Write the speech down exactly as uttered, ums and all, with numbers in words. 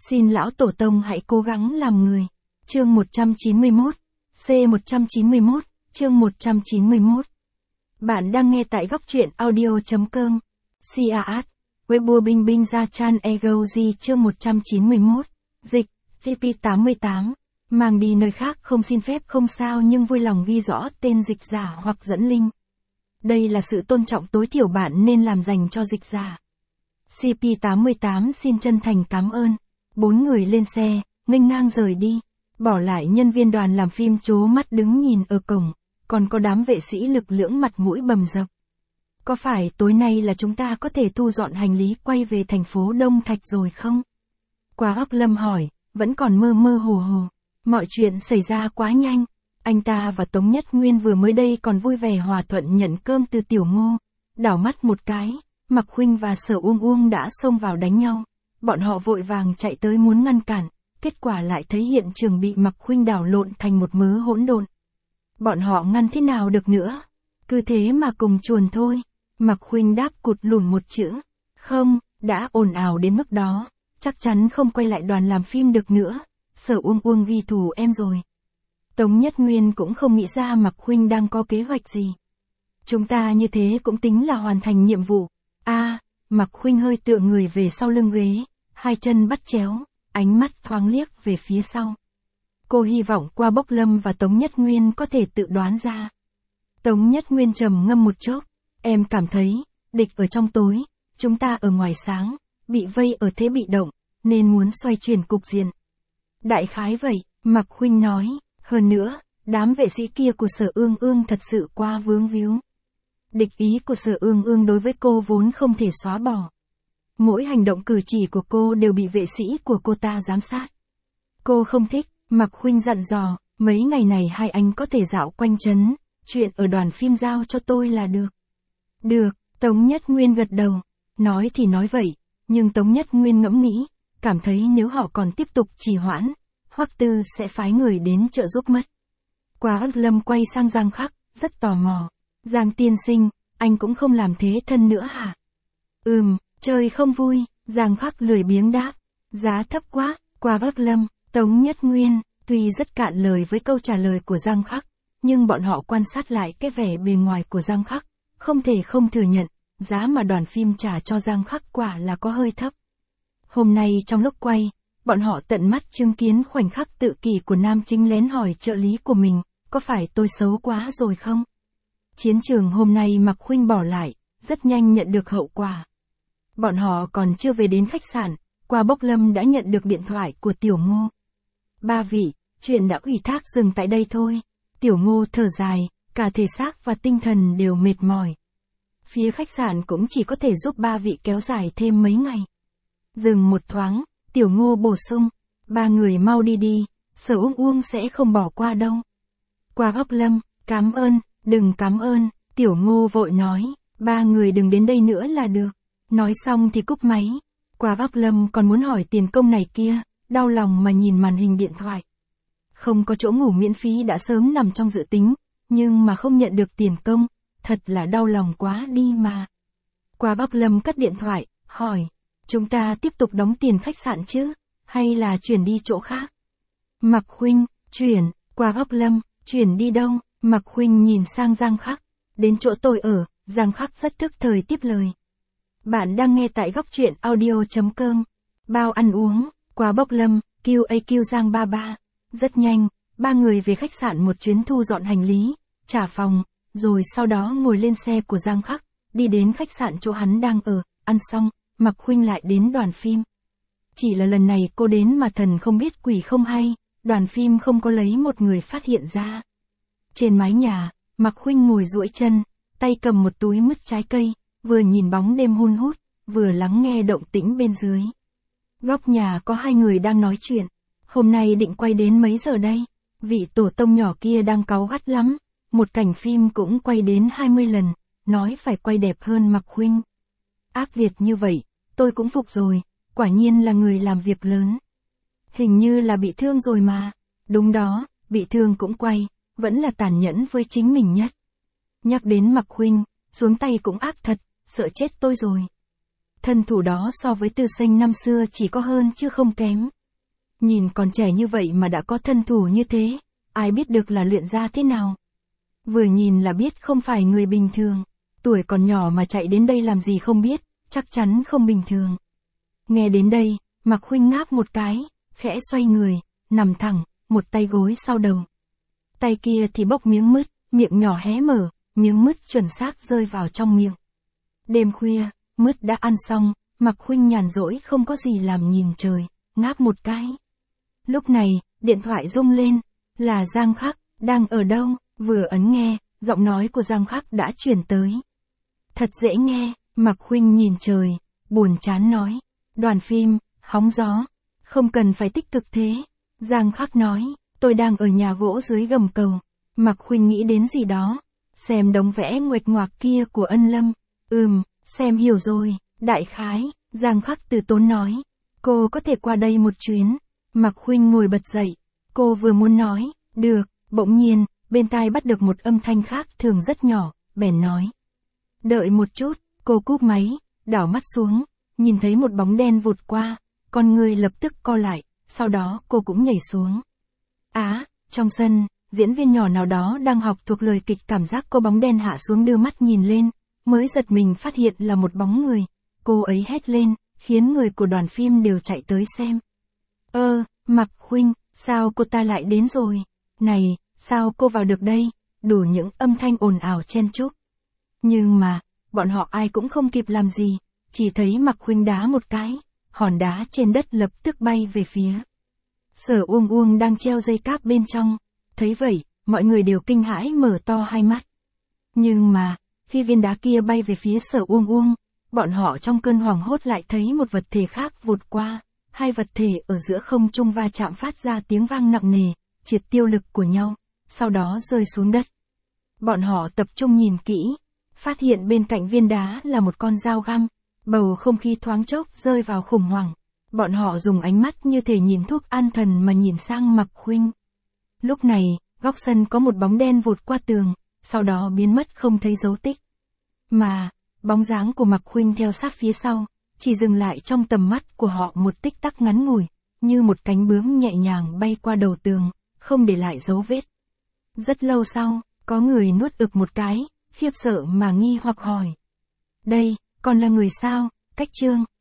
Xin lão tổ tông hãy cố gắng làm người. Chương một trăm chín mươi mốt. C một trăm chín mươi mốt, chương một trăm chín mươi mốt. Bạn đang nghe tại góc truyện audio.com. Siaat. Weibo Binh Binh Gia Chan Egoji chương một trăm chín mươi mốt. Dịch. T P tám mươi tám. Mang đi nơi khác không xin phép không sao nhưng vui lòng ghi rõ tên dịch giả hoặc dẫn link. Đây là sự tôn trọng tối thiểu bạn nên làm dành cho dịch giả. C P tám mươi tám xin chân thành cảm ơn. Bốn người lên xe, nghênh ngang rời đi. Bỏ lại nhân viên đoàn làm phim trố mắt đứng nhìn ở cổng, còn có đám vệ sĩ lực lưỡng mặt mũi bầm dập. Có phải tối nay là chúng ta có thể thu dọn hành lý quay về thành phố Đông Thạch rồi không? Qua óc Lâm hỏi, vẫn còn mơ mơ hồ hồ. Mọi chuyện xảy ra quá nhanh. Anh ta và Tống Nhất Nguyên vừa mới đây còn vui vẻ hòa thuận nhận cơm từ Tiểu Ngô. Đảo mắt một cái, Mạc Khuynh và Sở Uông Uông đã xông vào đánh nhau. Bọn họ vội vàng chạy tới muốn ngăn cản, kết quả lại thấy hiện trường bị Mạc Khuynh đảo lộn thành một mớ hỗn độn. Bọn họ ngăn thế nào được nữa? Cứ thế mà cùng chuồn thôi. Mạc Khuynh đáp cụt lùn một chữ. Không, đã ồn ào đến mức đó, chắc chắn không quay lại đoàn làm phim được nữa. Sở Uông Uông ghi thù em rồi. Tống Nhất Nguyên cũng không nghĩ ra Mạc Khuynh đang có kế hoạch gì. Chúng ta như thế cũng tính là hoàn thành nhiệm vụ. A, à, Mạc Khuynh hơi tựa người về sau lưng ghế, hai chân bắt chéo, ánh mắt thoáng liếc về phía sau. Cô hy vọng Qua Bốc Lâm và Tống Nhất Nguyên có thể tự đoán ra. Tống Nhất Nguyên trầm ngâm một chốc, em cảm thấy, địch ở trong tối, chúng ta ở ngoài sáng, bị vây ở thế bị động, nên muốn xoay chuyển cục diện. Đại khái vậy, Mạc Khuynh nói, hơn nữa, đám vệ sĩ kia của Sở Ương Ương thật sự quá vướng víu. Địch ý của Sở Ương Ương đối với cô vốn không thể xóa bỏ. Mỗi hành động cử chỉ của cô đều bị vệ sĩ của cô ta giám sát. Cô không thích, Mạc Khuynh dặn dò, mấy ngày này hai anh có thể dạo quanh trấn, chuyện ở đoàn phim giao cho tôi là được. Được, Tống Nhất Nguyên gật đầu, nói thì nói vậy, nhưng Tống Nhất Nguyên ngẫm nghĩ, cảm thấy nếu họ còn tiếp tục trì hoãn, Hoắc Tư sẽ phái người đến trợ giúp mất. Qua ức Lâm quay sang Giang Khắc, rất tò mò. Giang tiên sinh, anh cũng không làm thế thân nữa hả? Ừm, chơi không vui, Giang Khắc lười biếng đáp. Giá thấp quá, Qua ức Lâm, Tống Nhất Nguyên, tuy rất cạn lời với câu trả lời của Giang Khắc, nhưng bọn họ quan sát lại cái vẻ bề ngoài của Giang Khắc, không thể không thừa nhận, giá mà đoàn phim trả cho Giang Khắc quả là có hơi thấp. Hôm nay trong lúc quay, bọn họ tận mắt chứng kiến khoảnh khắc tự kỷ của nam chính lén hỏi trợ lý của mình, có phải tôi xấu quá rồi không? Chiến trường hôm nay Mạc Khuynh bỏ lại, rất nhanh nhận được hậu quả. Bọn họ còn chưa về đến khách sạn, Qua Bốc Lâm đã nhận được điện thoại của Tiểu Ngô. Ba vị, chuyện đã ủy thác dừng tại đây thôi. Tiểu Ngô thở dài, cả thể xác và tinh thần đều mệt mỏi. Phía khách sạn cũng chỉ có thể giúp ba vị kéo dài thêm mấy ngày. Dừng một thoáng, Tiểu Ngô bổ sung, ba người mau đi đi, Sở Uông Uông sẽ không bỏ qua đâu. Qua Bốc Lâm, cảm ơn, đừng cảm ơn, Tiểu Ngô vội nói, ba người đừng đến đây nữa là được. Nói xong thì cúp máy. Qua Bốc Lâm còn muốn hỏi tiền công này kia, đau lòng mà nhìn màn hình điện thoại. Không có chỗ ngủ miễn phí đã sớm nằm trong dự tính, nhưng mà không nhận được tiền công, thật là đau lòng quá đi mà. Qua Bốc Lâm cắt điện thoại, hỏi, chúng ta tiếp tục đóng tiền khách sạn chứ, hay là chuyển đi chỗ khác? Mạc Khuynh, chuyển, Qua Bốc Lâm, chuyển đi đâu? Mạc Khuynh nhìn sang Giang Khắc, đến chỗ tôi ở. Giang Khắc rất thức thời tiếp lời. Bạn đang nghe tại góc truyện audio.com. Bao ăn uống, Qua Bốc Lâm, Q A Q Giang ba ba. Rất nhanh, ba người về khách sạn một chuyến thu dọn hành lý, trả phòng, rồi sau đó ngồi lên xe của Giang Khắc, đi đến khách sạn chỗ hắn đang ở, ăn xong, Mạc Khuynh lại đến đoàn phim. Chỉ là lần này cô đến mà thần không biết quỷ không hay, đoàn phim không có lấy một người phát hiện ra. Trên mái nhà, Mạc Khuynh ngồi duỗi chân, tay cầm một túi mứt trái cây, vừa nhìn bóng đêm hun hút, vừa lắng nghe động tĩnh bên dưới. Góc nhà có hai người đang nói chuyện. Hôm nay định quay đến mấy giờ đây? Vị tổ tông nhỏ kia đang cáu gắt lắm. Một cảnh phim cũng quay đến hai mươi lần, nói phải quay đẹp hơn Mạc Khuynh. Ác Việt như vậy, tôi cũng phục rồi, quả nhiên là người làm việc lớn. Hình như là bị thương rồi mà. Đúng đó, bị thương cũng quay, vẫn là tàn nhẫn với chính mình nhất. Nhắc đến Mạc Khuynh, xuống tay cũng ác thật, sợ chết tôi rồi. Thân thủ đó so với Từ Xanh năm xưa chỉ có hơn chứ không kém. Nhìn còn trẻ như vậy mà đã có thân thủ như thế, ai biết được là luyện ra thế nào. Vừa nhìn là biết không phải người bình thường, tuổi còn nhỏ mà chạy đến đây làm gì không biết, chắc chắn không bình thường. Nghe đến đây, Mạc Khuynh ngáp một cái, khẽ xoay người, nằm thẳng, một tay gối sau đầu. Tay kia thì bốc miếng mứt, miệng nhỏ hé mở, miếng mứt chuẩn xác rơi vào trong miệng. Đêm khuya, mứt đã ăn xong, Mạc Khuynh nhàn rỗi không có gì làm nhìn trời, ngáp một cái. Lúc này, điện thoại rung lên, là Giang Khắc, đang ở đâu, vừa ấn nghe, giọng nói của Giang Khắc đã chuyển tới. Thật dễ nghe, Mạc Khuynh nhìn trời, buồn chán nói, đoàn phim, hóng gió, không cần phải tích cực thế. Giang Khắc nói, tôi đang ở nhà gỗ dưới gầm cầu. Mạc Khuynh nghĩ đến gì đó, xem đống vẽ nguệch ngoạc kia của Ân Lâm. Ừm, xem hiểu rồi, đại khái, Giang Khắc từ tốn nói, cô có thể qua đây một chuyến. Mạc Khuynh ngồi bật dậy, cô vừa muốn nói, được, bỗng nhiên, bên tai bắt được một âm thanh khác thường rất nhỏ, bèn nói. Đợi một chút, cô cúp máy, đảo mắt xuống, nhìn thấy một bóng đen vụt qua, con người lập tức co lại, sau đó cô cũng nhảy xuống. Á, trong sân, diễn viên nhỏ nào đó đang học thuộc lời kịch, cảm giác cô bóng đen hạ xuống đưa mắt nhìn lên, mới giật mình phát hiện là một bóng người, cô ấy hét lên, khiến người của đoàn phim đều chạy tới xem. Ơ, Mạc Khuynh, sao cô ta lại đến rồi? Này, sao cô vào được đây? Đủ những âm thanh ồn ào chen chúc. Nhưng mà, bọn họ ai cũng không kịp làm gì, chỉ thấy Mạc Khuynh đá một cái, hòn đá trên đất lập tức bay về phía. Sở Uông Uông đang treo dây cáp bên trong, thấy vậy, mọi người đều kinh hãi mở to hai mắt. Nhưng mà, khi viên đá kia bay về phía Sở Uông Uông, bọn họ trong cơn hoảng hốt lại thấy một vật thể khác vụt qua, hai vật thể ở giữa không trung va chạm phát ra tiếng vang nặng nề, triệt tiêu lực của nhau, sau đó rơi xuống đất. Bọn họ tập trung nhìn kỹ, phát hiện bên cạnh viên đá là một con dao găm, bầu không khí thoáng chốc rơi vào khủng hoảng. Bọn họ dùng ánh mắt như thể nhìn thuốc an thần mà nhìn sang Mạc Khuynh. Lúc này, góc sân có một bóng đen vụt qua tường, sau đó biến mất không thấy dấu tích. Mà, bóng dáng của Mạc Khuynh theo sát phía sau, chỉ dừng lại trong tầm mắt của họ một tích tắc ngắn ngủi, như một cánh bướm nhẹ nhàng bay qua đầu tường, không để lại dấu vết. Rất lâu sau, có người nuốt ực một cái, khiếp sợ mà nghi hoặc hỏi. Đây, còn là người sao? Cách chương